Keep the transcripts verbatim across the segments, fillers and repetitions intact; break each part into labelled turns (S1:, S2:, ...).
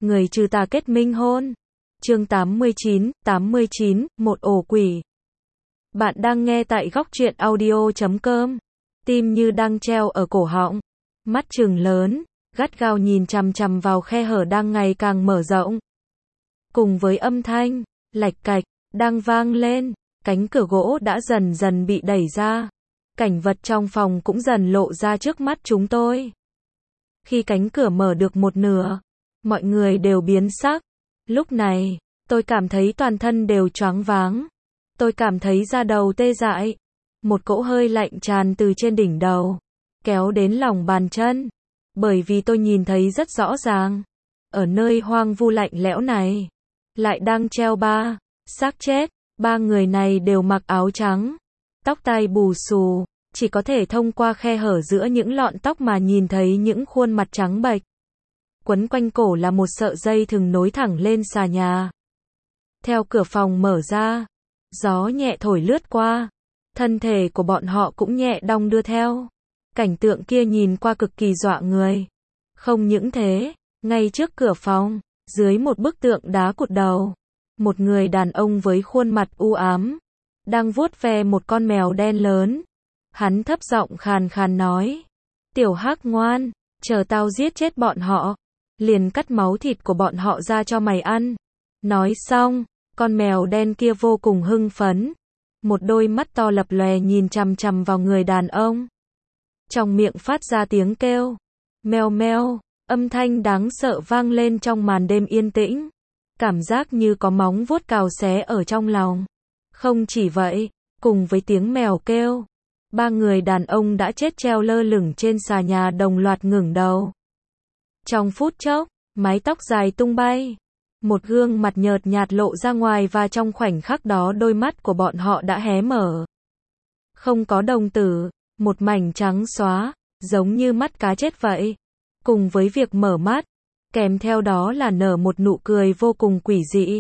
S1: người trừ tà kết minh hôn. Chương tám mươi chín, tám mươi chín, một ổ quỷ. Bạn đang nghe tại góc truyện audio chấm com. Tim như đang treo ở cổ họng, mắt trừng lớn, gắt gao nhìn chằm chằm vào khe hở đang ngày càng mở rộng. Cùng với âm thanh lạch cạch đang vang lên, cánh cửa gỗ đã dần dần bị đẩy ra. Cảnh vật trong phòng cũng dần lộ ra trước mắt chúng tôi. Khi cánh cửa mở được một nửa, mọi người đều biến sắc. Lúc này, tôi cảm thấy toàn thân đều choáng váng. Tôi cảm thấy da đầu tê dại. Một cỗ hơi lạnh tràn từ trên đỉnh đầu, kéo đến lòng bàn chân. Bởi vì tôi nhìn thấy rất rõ ràng, ở nơi hoang vu lạnh lẽo này, lại đang treo ba xác chết. Ba người này đều mặc áo trắng, tóc tai bù xù, chỉ có thể thông qua khe hở giữa những lọn tóc mà nhìn thấy những khuôn mặt trắng bệch. Quấn quanh cổ là một sợi dây thừng nối thẳng lên xà nhà. Theo cửa phòng mở ra, gió nhẹ thổi lướt qua, thân thể của bọn họ cũng nhẹ đong đưa theo. Cảnh tượng kia nhìn qua cực kỳ dọa người. Không những thế, ngay trước cửa phòng, dưới một bức tượng đá cụt đầu, một người đàn ông với khuôn mặt u ám, đang vuốt ve một con mèo đen lớn. Hắn thấp giọng khàn khàn nói, tiểu hắc ngoan, chờ tao giết chết bọn họ, liền cắt máu thịt của bọn họ ra cho mày ăn. Nói xong, con mèo đen kia vô cùng hưng phấn, một đôi mắt to lập lòe nhìn chằm chằm vào người đàn ông. Trong miệng phát ra tiếng kêu, meo meo, âm thanh đáng sợ vang lên trong màn đêm yên tĩnh. Cảm giác như có móng vuốt cào xé ở trong lòng. Không chỉ vậy, cùng với tiếng mèo kêu, ba người đàn ông đã chết treo lơ lửng trên xà nhà đồng loạt ngẩng đầu. Trong phút chốc, mái tóc dài tung bay, một gương mặt nhợt nhạt lộ ra ngoài và trong khoảnh khắc đó đôi mắt của bọn họ đã hé mở. Không có đồng tử, một mảnh trắng xóa, giống như mắt cá chết vậy. Cùng với việc mở mắt, kèm theo đó là nở một nụ cười vô cùng quỷ dị,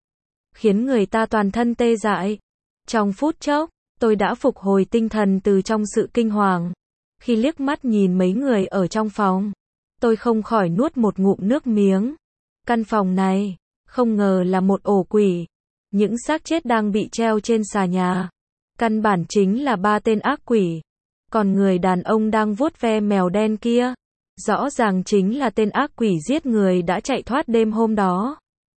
S1: khiến người ta toàn thân tê dại. Trong phút chốc, tôi đã phục hồi tinh thần từ trong sự kinh hoàng. Khi liếc mắt nhìn mấy người ở trong phòng, tôi không khỏi nuốt một ngụm nước miếng. Căn phòng này, không ngờ là một ổ quỷ. Những xác chết đang bị treo trên xà nhà, căn bản chính là ba tên ác quỷ. Còn người đàn ông đang vuốt ve mèo đen kia, rõ ràng chính là tên ác quỷ giết người đã chạy thoát đêm hôm đó.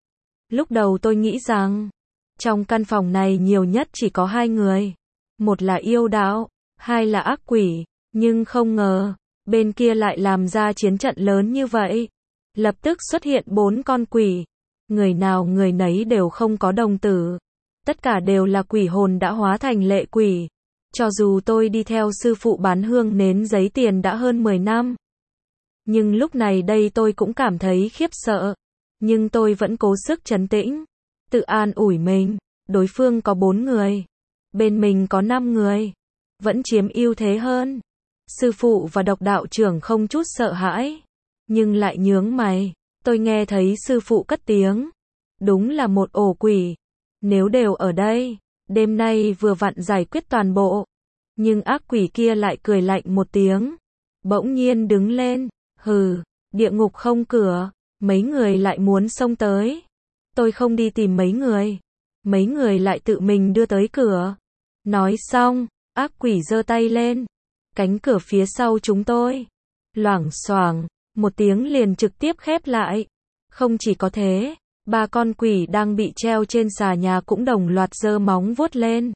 S1: Lúc đầu tôi nghĩ rằng, trong căn phòng này nhiều nhất chỉ có hai người. Một là yêu đạo, hai là ác quỷ. Nhưng không ngờ, bên kia lại làm ra chiến trận lớn như vậy. Lập tức xuất hiện bốn con quỷ. Người nào người nấy đều không có đồng tử. Tất cả đều là quỷ hồn đã hóa thành lệ quỷ. Cho dù tôi đi theo sư phụ bán hương nến giấy tiền đã hơn mười năm. Nhưng lúc này đây tôi cũng cảm thấy khiếp sợ. Nhưng tôi vẫn cố sức trấn tĩnh, tự an ủi mình, đối phương có bốn người, bên mình có năm người, vẫn chiếm ưu thế hơn. Sư phụ và độc đạo trưởng không chút sợ hãi, nhưng lại nhướng mày. Tôi nghe thấy sư phụ cất tiếng, đúng là một ổ quỷ. Nếu đều ở đây, đêm nay vừa vặn giải quyết toàn bộ. Nhưng ác quỷ kia lại cười lạnh một tiếng, bỗng nhiên đứng lên, hừ, địa ngục không cửa. Mấy người lại muốn xông tới. Tôi không đi tìm mấy người. Mấy người lại tự mình đưa tới cửa. Nói xong, ác quỷ giơ tay lên. Cánh cửa phía sau chúng tôi, loảng xoảng, một tiếng liền trực tiếp khép lại. Không chỉ có thế, ba con quỷ đang bị treo trên xà nhà cũng đồng loạt giơ móng vuốt lên.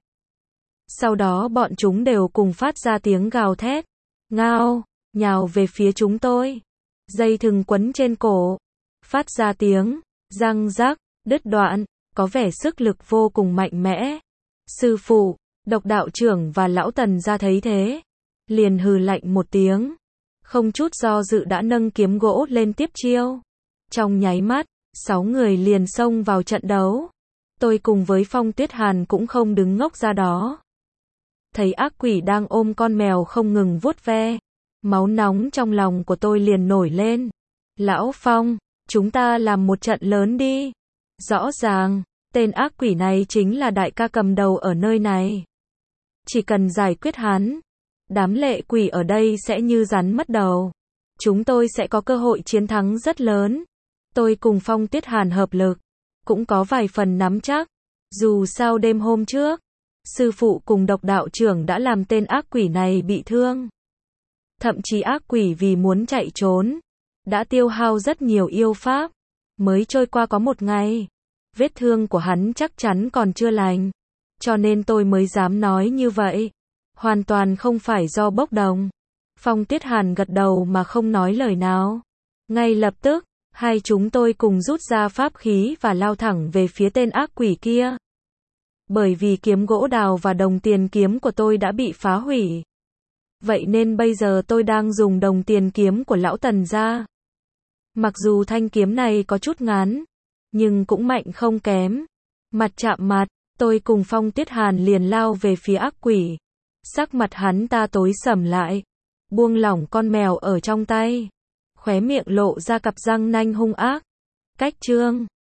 S1: Sau đó bọn chúng đều cùng phát ra tiếng gào thét, ngao, nhào về phía chúng tôi. Dây thừng quấn trên cổ, phát ra tiếng răng rắc, đứt đoạn, có vẻ sức lực vô cùng mạnh mẽ. Sư phụ, độc đạo trưởng và lão Tần ra thấy thế, liền hừ lạnh một tiếng, không chút do dự đã nâng kiếm gỗ lên tiếp chiêu. Trong nháy mắt, sáu người liền xông vào trận đấu. Tôi cùng với Phong Tuyết Hàn cũng không đứng ngốc ra đó. Thấy ác quỷ đang ôm con mèo không ngừng vuốt ve, máu nóng trong lòng của tôi liền nổi lên. Lão Phong, chúng ta làm một trận lớn đi. Rõ ràng, tên ác quỷ này chính là đại ca cầm đầu ở nơi này. Chỉ cần giải quyết hắn, đám lệ quỷ ở đây sẽ như rắn mất đầu. Chúng tôi sẽ có cơ hội chiến thắng rất lớn. Tôi cùng Phong Tuyết Hàn hợp lực, cũng có vài phần nắm chắc. Dù sao đêm hôm trước, sư phụ cùng độc đạo trưởng đã làm tên ác quỷ này bị thương. Thậm chí ác quỷ vì muốn chạy trốn, đã tiêu hao rất nhiều yêu pháp. Mới trôi qua có một ngày, vết thương của hắn chắc chắn còn chưa lành. Cho nên tôi mới dám nói như vậy. Hoàn toàn không phải do bốc đồng. Phong Tuyết Hàn gật đầu mà không nói lời nào. Ngay lập tức, hai chúng tôi cùng rút ra pháp khí và lao thẳng về phía tên ác quỷ kia. Bởi vì kiếm gỗ đào và đồng tiền kiếm của tôi đã bị phá hủy. Vậy nên bây giờ tôi đang dùng đồng tiền kiếm của lão Tần ra. Mặc dù thanh kiếm này có chút ngắn, nhưng cũng mạnh không kém. Mặt chạm mặt, tôi cùng Phong Tuyết Hàn liền lao về phía ác quỷ. Sắc mặt hắn ta tối sầm lại, buông lỏng con mèo ở trong tay, khóe miệng lộ ra cặp răng nanh hung ác. Cách chương